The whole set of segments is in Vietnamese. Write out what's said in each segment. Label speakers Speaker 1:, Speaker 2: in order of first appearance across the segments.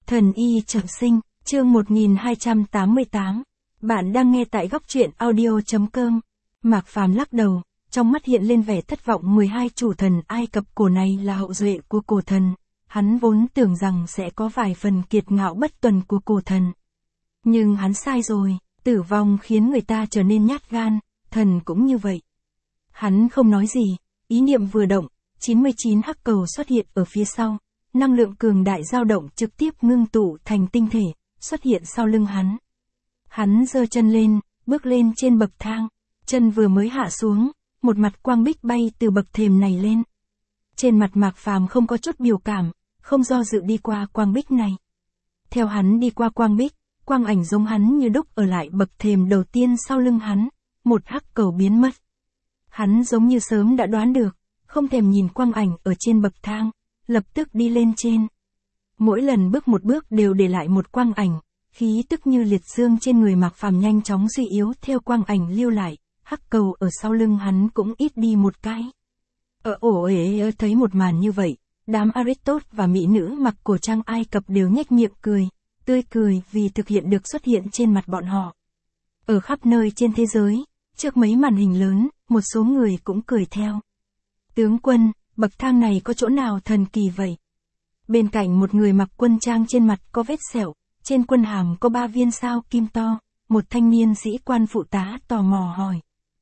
Speaker 1: Thần y trọng sinh, chương 1288. Bạn đang nghe tại góc truyện audio.com. Mạc Phàm lắc đầu, trong mắt hiện lên vẻ thất vọng. 12 chủ thần Ai Cập cổ này là hậu duệ của cổ thần. Hắn vốn tưởng rằng sẽ có vài phần kiệt ngạo bất tuần của cổ thần. Nhưng hắn sai rồi, tử vong khiến người ta trở nên nhát gan, thần cũng như vậy. Hắn không nói gì, ý niệm vừa động, 99 hắc cầu xuất hiện ở phía sau. Năng lượng cường đại dao động trực tiếp ngưng tụ thành tinh thể, xuất hiện sau lưng hắn. Hắn giơ chân lên, bước lên trên bậc thang, chân vừa mới hạ xuống, một mặt quang bích bay từ bậc thềm này lên. Trên mặt Mạc Phàm không có chút biểu cảm, không do dự đi qua quang bích này. Theo hắn đi qua quang bích, quang ảnh giống hắn như đúc ở lại bậc thềm đầu tiên sau lưng hắn, một hắc cầu biến mất. Hắn giống như sớm đã đoán được, không thèm nhìn quang ảnh ở trên bậc thang, lập tức đi lên trên. Mỗi lần bước một bước đều để lại một quang ảnh, khí tức như liệt dương trên người Mạc Phàm nhanh chóng suy yếu theo quang ảnh lưu lại, hắc cầu ở sau lưng hắn cũng ít đi một cái. Thấy một màn như vậy, đám Aristotle và mỹ nữ mặc cổ trang Ai Cập đều nhếch miệng cười, tươi cười vì thực hiện được xuất hiện trên mặt bọn họ. Ở khắp nơi trên thế giới, trước mấy màn hình lớn, một số người cũng cười theo. Tướng quân, bậc thang này có chỗ nào thần kỳ vậy? Bên cạnh một người mặc quân trang trên mặt có vết sẹo, trên quân hàm có 3 viên sao kim to, một thanh niên sĩ quan phụ tá tò mò hỏi.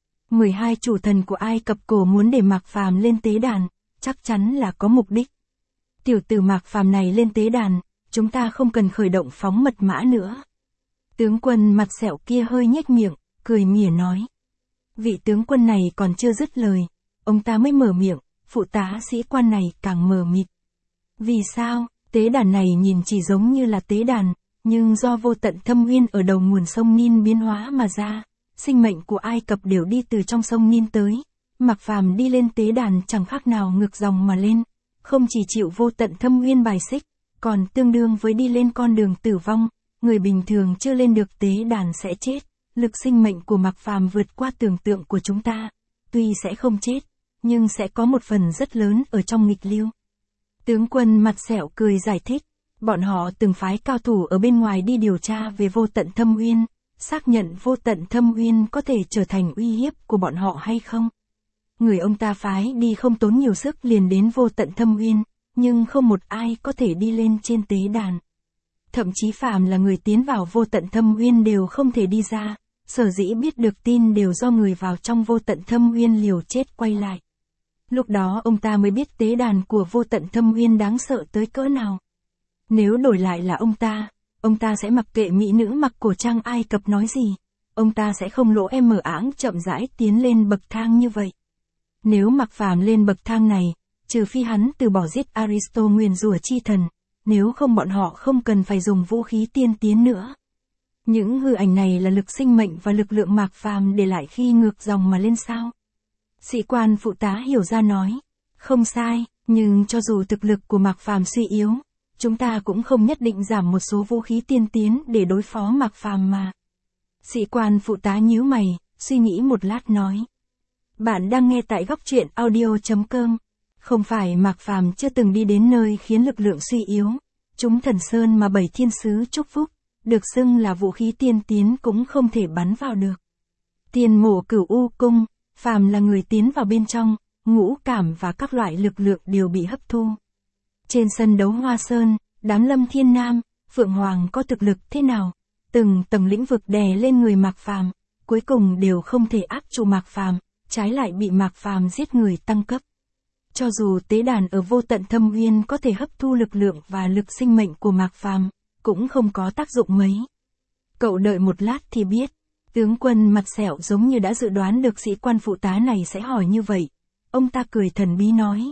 Speaker 1: 12 chủ thần của Ai Cập cổ muốn để Mạc Phàm lên tế đàn, chắc chắn là có mục đích. Tiểu tử Mạc Phàm này lên tế đàn, chúng ta không cần khởi động phóng mật mã nữa. Tướng quân mặt sẹo kia hơi nhếch miệng, cười mỉa nói. Vị tướng quân này còn chưa dứt lời, ông ta mới mở miệng, phụ tá sĩ quan này càng mờ mịt. Vì sao, tế đàn này nhìn chỉ giống như là tế đàn, nhưng do vô tận thâm uyên ở đầu nguồn sông Nin biến hóa mà ra, sinh mệnh của Ai Cập đều đi từ trong sông Nin tới. Mạc Phàm đi lên tế đàn chẳng khác nào ngược dòng mà lên, không chỉ chịu vô tận thâm uyên bài xích, còn tương đương với đi lên con đường tử vong, người bình thường chưa lên được tế đàn sẽ chết. Lực sinh mệnh của Mạc Phàm vượt qua tưởng tượng của chúng ta, tuy sẽ không chết, nhưng sẽ có một phần rất lớn ở trong nghịch lưu. Tướng quân mặt sẹo cười giải thích, bọn họ từng phái cao thủ ở bên ngoài đi điều tra về vô tận thâm uyên, xác nhận vô tận thâm uyên có thể trở thành uy hiếp của bọn họ hay không. Người ông ta phái đi không tốn nhiều sức liền đến vô tận thâm uyên, nhưng không một ai có thể đi lên trên tế đàn. Thậm chí phàm là người tiến vào vô tận thâm uyên đều không thể đi ra, sở dĩ biết được tin đều do người vào trong vô tận thâm uyên liều chết quay lại. Lúc đó ông ta mới biết tế đàn của vô tận thâm uyên đáng sợ tới cỡ nào. Nếu đổi lại là ông ta sẽ mặc kệ mỹ nữ mặc cổ trang Ai Cập nói gì, ông ta sẽ không lỗ mờ áng chậm rãi tiến lên bậc thang như vậy. Nếu Mạc Phàm lên bậc thang này, trừ phi hắn từ bỏ giết Aristo nguyền rủa chi thần, nếu không bọn họ không cần phải dùng vũ khí tiên tiến nữa. Những hư ảnh này là lực sinh mệnh và lực lượng Mạc Phàm để lại khi ngược dòng mà lên sao? Sĩ quan phụ tá hiểu ra nói, không sai, nhưng cho dù thực lực của Mạc Phàm suy yếu, chúng ta cũng không nhất định giảm một số vũ khí tiên tiến để đối phó Mạc Phàm mà. Sĩ quan phụ tá nhíu mày, suy nghĩ một lát nói. Bạn đang nghe tại góc truyện audio.com. Không phải Mạc Phàm chưa từng đi đến nơi khiến lực lượng suy yếu, chúng thần sơn mà 7 thiên sứ chúc phúc, được xưng là vũ khí tiên tiến cũng không thể bắn vào được. Tiên mộ Cửu U cung, phàm là người tiến vào bên trong, ngũ cảm và các loại lực lượng đều bị hấp thu. Trên sân đấu Hoa Sơn, đám Lâm Thiên Nam, Phượng Hoàng có thực lực thế nào, từng tầng lĩnh vực đè lên người Mạc Phàm, cuối cùng đều không thể áp trụ Mạc Phàm, trái lại bị Mạc Phàm giết người tăng cấp. Cho dù tế đàn ở vô tận thâm uyên có thể hấp thu lực lượng và lực sinh mệnh của Mạc Phàm, cũng không có tác dụng mấy. Cậu đợi một lát thì biết. Tướng quân mặt sẹo giống như đã dự đoán được sĩ quan phụ tá này sẽ hỏi như vậy. Ông ta cười thần bí nói,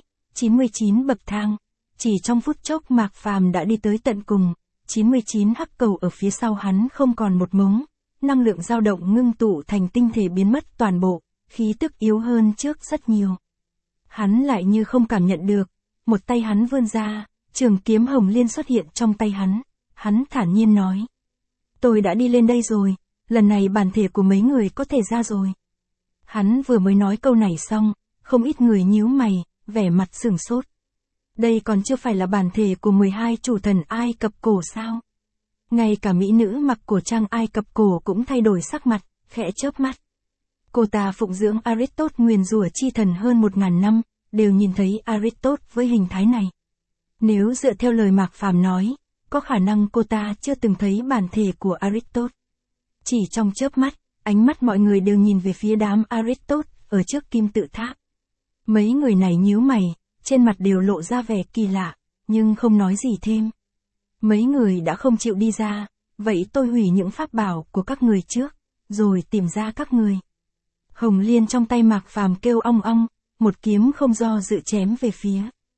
Speaker 1: 99 bậc thang, chỉ trong phút chốc Mạc Phàm đã đi tới tận cùng, 99 hắc cầu ở phía sau hắn không còn một mống, năng lượng dao động ngưng tụ thành tinh thể biến mất toàn bộ, khí tức yếu hơn trước rất nhiều. Hắn lại như không cảm nhận được, một tay hắn vươn ra, trường kiếm hồng liên xuất hiện trong tay hắn thản nhiên nói. Tôi đã đi lên đây rồi, lần này bản thể của mấy người có thể ra rồi. Hắn vừa mới nói câu này xong, không ít người nhíu mày, vẻ mặt sửng sốt. Đây còn chưa phải là bản thể của 12 chủ thần Ai Cập cổ sao? Ngay cả mỹ nữ mặc cổ trang Ai Cập cổ cũng thay đổi sắc mặt, khẽ chớp mắt. Cô ta phụng dưỡng Aristotle nguyền rủa chi thần hơn 1000 năm, đều nhìn thấy Aristotle với hình thái này. Nếu dựa theo lời Mạc Phàm nói, có khả năng cô ta chưa từng thấy bản thể của Aristotle. Chỉ trong chớp mắt, ánh mắt mọi người đều nhìn về phía đám Aristotle ở trước kim tự tháp. Mấy người này nhíu mày, trên mặt đều lộ ra vẻ kỳ lạ, nhưng không nói gì thêm. Mấy người đã không chịu đi ra, vậy tôi hủy những pháp bảo của các người trước, rồi tìm ra các người. Hồng liên trong tay Mạc Phàm kêu ong ong, một kiếm không do dự chém về phía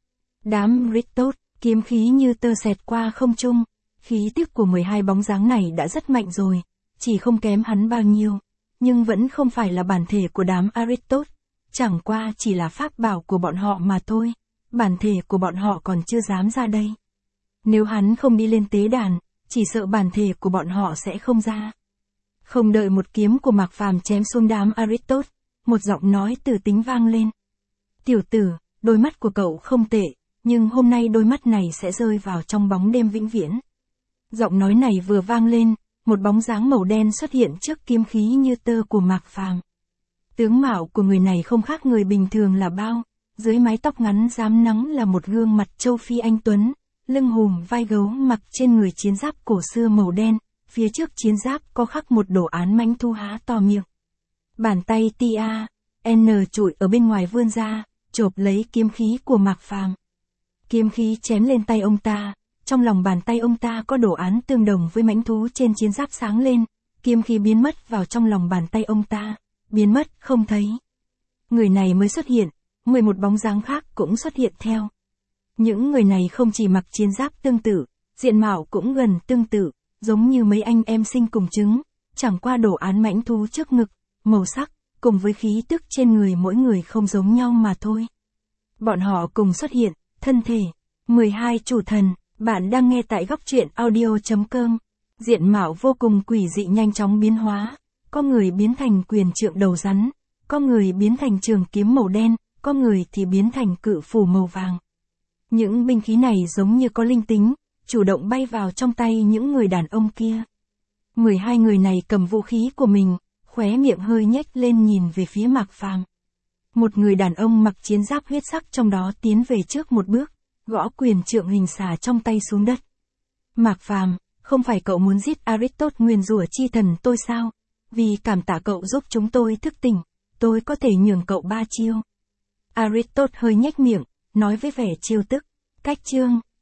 Speaker 1: đám Aristotle, kiếm khí như tơ xẹt qua không trung. Khí tức của 12 bóng dáng này đã rất mạnh rồi, chỉ không kém hắn bao nhiêu, nhưng vẫn không phải là bản thể của đám Aristotle, chẳng qua chỉ là pháp bảo của bọn họ mà thôi, bản thể của bọn họ còn chưa dám ra đây. Nếu hắn không đi lên tế đàn, chỉ sợ bản thể của bọn họ sẽ không ra. Không đợi một kiếm của Mạc Phàm chém xuống đám Aristotle, một giọng nói từ tính vang lên. Tiểu tử, đôi mắt của cậu không tệ, nhưng hôm nay đôi mắt này sẽ rơi vào trong bóng đêm vĩnh viễn. Giọng nói này vừa vang lên, một bóng dáng màu đen xuất hiện trước kiếm khí như tơ của Mạc Phàm. Tướng mạo của người này không khác người bình thường là bao, dưới mái tóc ngắn rám nắng là một gương mặt châu Phi anh tuấn, lưng hùm vai gấu mặc trên người chiến giáp cổ xưa màu đen, phía trước chiến giáp có khắc một đồ án mãnh thu há to miệng. Bàn tay tia, N trụi ở bên ngoài vươn ra, chộp lấy kiếm khí của Mạc Phàm. Kiếm khí chém lên tay ông ta, trong lòng bàn tay ông ta có đồ án tương đồng với mãnh thú trên chiến giáp sáng lên, kiếm khí biến mất vào trong lòng bàn tay ông ta, biến mất không thấy. Người này mới xuất hiện, 11 bóng dáng khác cũng xuất hiện theo. Những người này không chỉ mặc chiến giáp tương tự, diện mạo cũng gần tương tự, giống như mấy anh em sinh cùng trứng, chẳng qua đồ án mãnh thú trước ngực, màu sắc, cùng với khí tức trên người mỗi người không giống nhau mà thôi. Bọn họ cùng xuất hiện, thân thể, 12 chủ thần, bạn đang nghe tại góc truyện audio.com. Diện mạo vô cùng quỷ dị nhanh chóng biến hóa, có người biến thành quyền trượng đầu rắn, có người biến thành trường kiếm màu đen, có người thì biến thành cự phủ màu vàng. Những binh khí này giống như có linh tính, chủ động bay vào trong tay những người đàn ông kia. 12 người này cầm vũ khí của mình, khóe miệng hơi nhếch lên nhìn về phía Mạc Phàm. Một người đàn ông mặc chiến giáp huyết sắc trong đó tiến về trước một bước, gõ quyền trượng hình xà trong tay xuống đất. Mạc Phàm, không phải cậu muốn giết Aristotle nguyền rủa chi thần tôi sao? Vì cảm tạ cậu giúp chúng tôi thức tỉnh, tôi có thể nhường cậu 3 chiêu. Aristotle hơi nhếch miệng, nói với vẻ trêu tức. Cách chương